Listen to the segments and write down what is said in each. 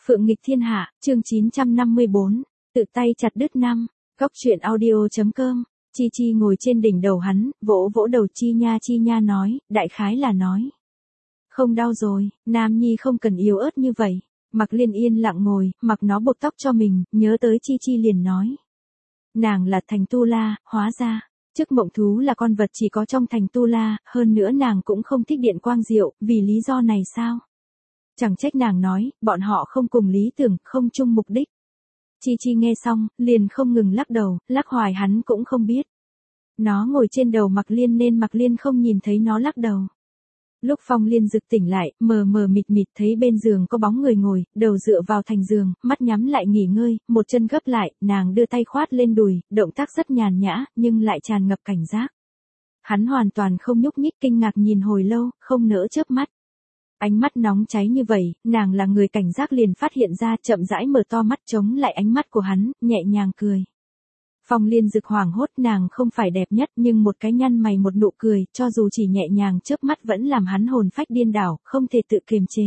Phượng nghịch thiên hạ, chương 954, tự tay chặt đứt năm, góc truyện audio.com, Chi Chi ngồi trên đỉnh đầu hắn, vỗ vỗ đầu Chi Nha nói, đại khái là nói. Không đau rồi, Nam Nhi không cần yếu ớt như vậy. Mặc Liên yên lặng ngồi, mặc nó buộc tóc cho mình, nhớ tới Chi Chi liền nói. Nàng là thành Tu La, hóa ra, chức mộng thú là con vật chỉ có trong thành Tu La, hơn nữa nàng cũng không thích điện quang diệu, vì lý do này sao? Chẳng trách nàng nói, bọn họ không cùng lý tưởng, không chung mục đích. Chi Chi nghe xong, liền không ngừng lắc đầu, lắc hoài hắn cũng không biết. Nó ngồi trên đầu Mặc Liên nên Mặc Liên không nhìn thấy nó lắc đầu. Lúc Phong Liên Dực tỉnh lại, mờ mờ mịt mịt thấy bên giường có bóng người ngồi, đầu dựa vào thành giường, mắt nhắm lại nghỉ ngơi, một chân gấp lại, nàng đưa tay khoát lên đùi, động tác rất nhàn nhã, nhưng lại tràn ngập cảnh giác. Hắn hoàn toàn không nhúc nhích, kinh ngạc nhìn hồi lâu, không nỡ chớp mắt. Ánh mắt nóng cháy như vậy, nàng là người cảnh giác liền phát hiện ra, chậm rãi mở to mắt chống lại ánh mắt của hắn, nhẹ nhàng cười. Phong Liên Dực hoảng hốt, nàng không phải đẹp nhất nhưng một cái nhăn mày một nụ cười, cho dù chỉ nhẹ nhàng chớp mắt vẫn làm hắn hồn phách điên đảo, không thể tự kiềm chế.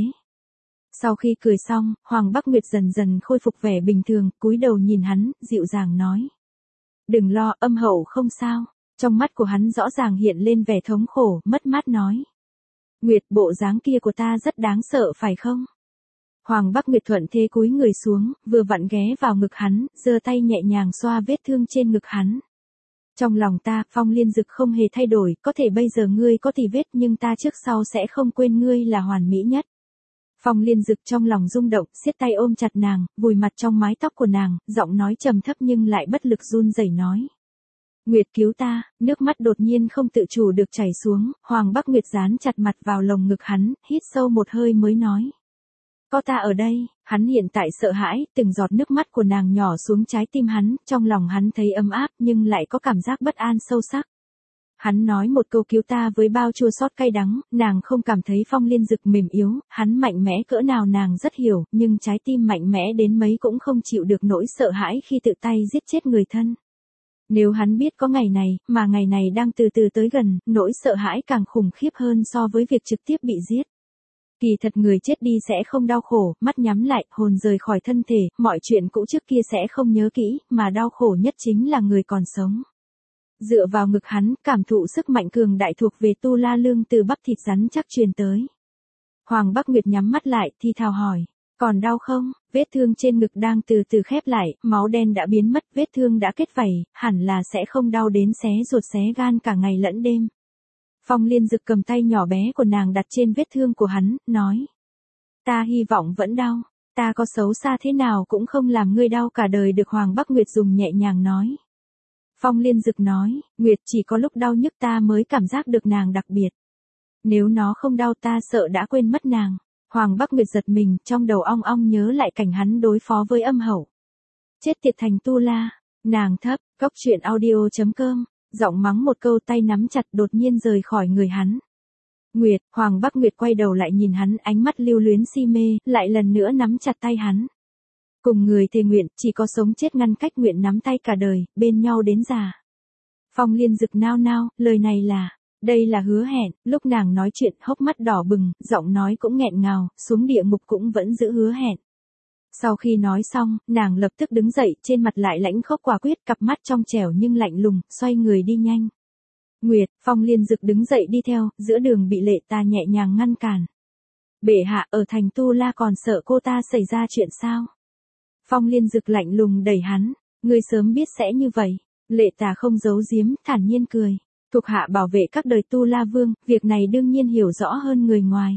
Sau khi cười xong, Hoàng Bắc Nguyệt dần dần khôi phục vẻ bình thường, cúi đầu nhìn hắn, dịu dàng nói. Đừng lo, âm hậu không sao. Trong mắt của hắn rõ ràng hiện lên vẻ thống khổ, mất mát nói. Nguyệt, bộ dáng kia của ta rất đáng sợ phải không? Hoàng Bắc Nguyệt thuận thế cúi người xuống, vừa vặn ghé vào ngực hắn, giơ tay nhẹ nhàng xoa vết thương trên ngực hắn. Trong lòng ta, Phong Liên Dực không hề thay đổi, có thể bây giờ ngươi có tì vết nhưng ta trước sau sẽ không quên ngươi là hoàn mỹ nhất. Phong Liên Dực trong lòng rung động, siết tay ôm chặt nàng, vùi mặt trong mái tóc của nàng, giọng nói trầm thấp nhưng lại bất lực run rẩy nói. Nguyệt cứu ta, nước mắt đột nhiên không tự chủ được chảy xuống, Hoàng Bắc Nguyệt dán chặt mặt vào lồng ngực hắn, hít sâu một hơi mới nói. Có ta ở đây, hắn hiện tại sợ hãi, từng giọt nước mắt của nàng nhỏ xuống trái tim hắn, trong lòng hắn thấy ấm áp nhưng lại có cảm giác bất an sâu sắc. Hắn nói một câu cứu ta với bao chua xót cay đắng, nàng không cảm thấy Phong Liên Dực mềm yếu, hắn mạnh mẽ cỡ nào nàng rất hiểu, nhưng trái tim mạnh mẽ đến mấy cũng không chịu được nỗi sợ hãi khi tự tay giết chết người thân. Nếu hắn biết có ngày này, mà ngày này đang từ từ tới gần, nỗi sợ hãi càng khủng khiếp hơn so với việc trực tiếp bị giết. Kỳ thật người chết đi sẽ không đau khổ, mắt nhắm lại, hồn rời khỏi thân thể, mọi chuyện cũ trước kia sẽ không nhớ kỹ, mà đau khổ nhất chính là người còn sống. Dựa vào ngực hắn, cảm thụ sức mạnh cường đại thuộc về Tu La Lương từ bắp thịt rắn chắc truyền tới. Hoàng Bắc Nguyệt nhắm mắt lại, thi thào hỏi, còn đau không? Vết thương trên ngực đang từ từ khép lại, máu đen đã biến mất, vết thương đã kết vảy, hẳn là sẽ không đau đến xé ruột xé gan cả ngày lẫn đêm. Phong Liên Dực cầm tay nhỏ bé của nàng đặt trên vết thương của hắn, nói. Ta hy vọng vẫn đau, ta có xấu xa thế nào cũng không làm ngươi đau cả đời được. Hoàng Bắc Nguyệt dùng nhẹ nhàng nói. Phong Liên Dực nói, Nguyệt chỉ có lúc đau nhức ta mới cảm giác được nàng đặc biệt. Nếu nó không đau ta sợ đã quên mất nàng. Hoàng Bắc Nguyệt giật mình, trong đầu ong ong nhớ lại cảnh hắn đối phó với âm hậu. Chết tiệt thành Tu La, nàng thấp, góc truyện audio.com. Giọng mắng một câu, tay nắm chặt, đột nhiên rời khỏi người hắn. Nguyệt, Hoàng Bắc Nguyệt quay đầu lại nhìn hắn, ánh mắt lưu luyến si mê, lại lần nữa nắm chặt tay hắn. Cùng người thề nguyện, chỉ có sống chết ngăn cách, nguyện nắm tay cả đời, bên nhau đến già. Phong Liên Dực nao nao, lời này là, đây là hứa hẹn. Lúc nàng nói chuyện, hốc mắt đỏ bừng, giọng nói cũng nghẹn ngào, xuống địa ngục cũng vẫn giữ hứa hẹn. Sau khi nói xong, nàng lập tức đứng dậy, trên mặt lại lãnh khốc quả quyết, cặp mắt trong trẻo nhưng lạnh lùng, xoay người đi nhanh. Nguyệt, Phong Liên Dực đứng dậy đi theo, giữa đường bị Lệ Ta nhẹ nhàng ngăn cản. Bệ hạ, ở thành Tu La còn sợ cô ta xảy ra chuyện sao? Phong Liên Dực lạnh lùng đẩy hắn, ngươi sớm biết sẽ như vậy. Lệ Ta không giấu giếm, thản nhiên cười. Thuộc hạ bảo vệ các đời Tu La Vương, việc này đương nhiên hiểu rõ hơn người ngoài.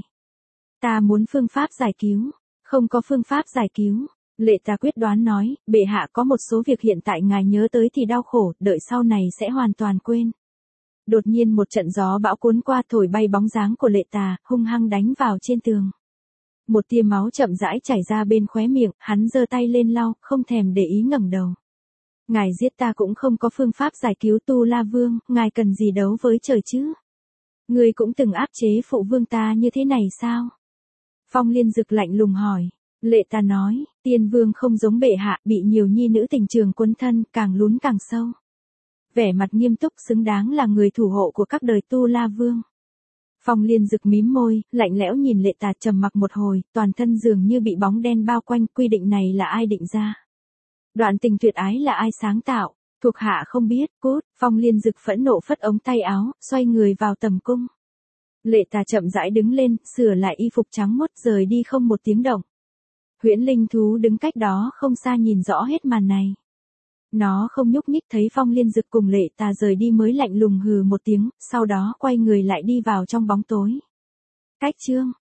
Ta muốn phương pháp giải cứu. Không có phương pháp giải cứu. Lệ Ta quyết đoán nói, bệ hạ có một số việc hiện tại ngài nhớ tới thì đau khổ, đợi sau này sẽ hoàn toàn quên. Đột nhiên một trận gió bão cuốn qua, thổi bay bóng dáng của Lệ Ta, hung hăng đánh vào trên tường. Một tia máu chậm rãi chảy ra bên khóe miệng, hắn giơ tay lên lau, không thèm để ý ngẩng đầu. Ngài giết ta cũng không có phương pháp giải cứu Tu La Vương, ngài cần gì đấu với trời chứ? Ngươi cũng từng áp chế phụ vương ta như thế này sao? Phong Liên Dực lạnh lùng hỏi. Lệ Ta nói, tiên vương không giống bệ hạ, bị nhiều nhi nữ tình trường quấn thân, càng lún càng sâu. Vẻ mặt nghiêm túc, xứng đáng là người thủ hộ của các đời Tu La Vương. Phong Liên Dực mím môi, lạnh lẽo nhìn Lệ Tà trầm mặc một hồi, toàn thân dường như bị bóng đen bao quanh, quy định này là ai định ra? Đoạn tình tuyệt ái là ai sáng tạo? Thuộc hạ không biết, cút. Phong Liên Dực phẫn nộ phất ống tay áo, xoay người vào tầm cung. Lệ Tà chậm rãi đứng lên, sửa lại y phục trắng muốt rời đi không một tiếng động. Huyễn linh thú đứng cách đó không xa nhìn rõ hết màn này. Nó không nhúc nhích, thấy Phong Liên Dực cùng Lệ Tà rời đi mới lạnh lùng hừ một tiếng, sau đó quay người lại đi vào trong bóng tối. Cách chương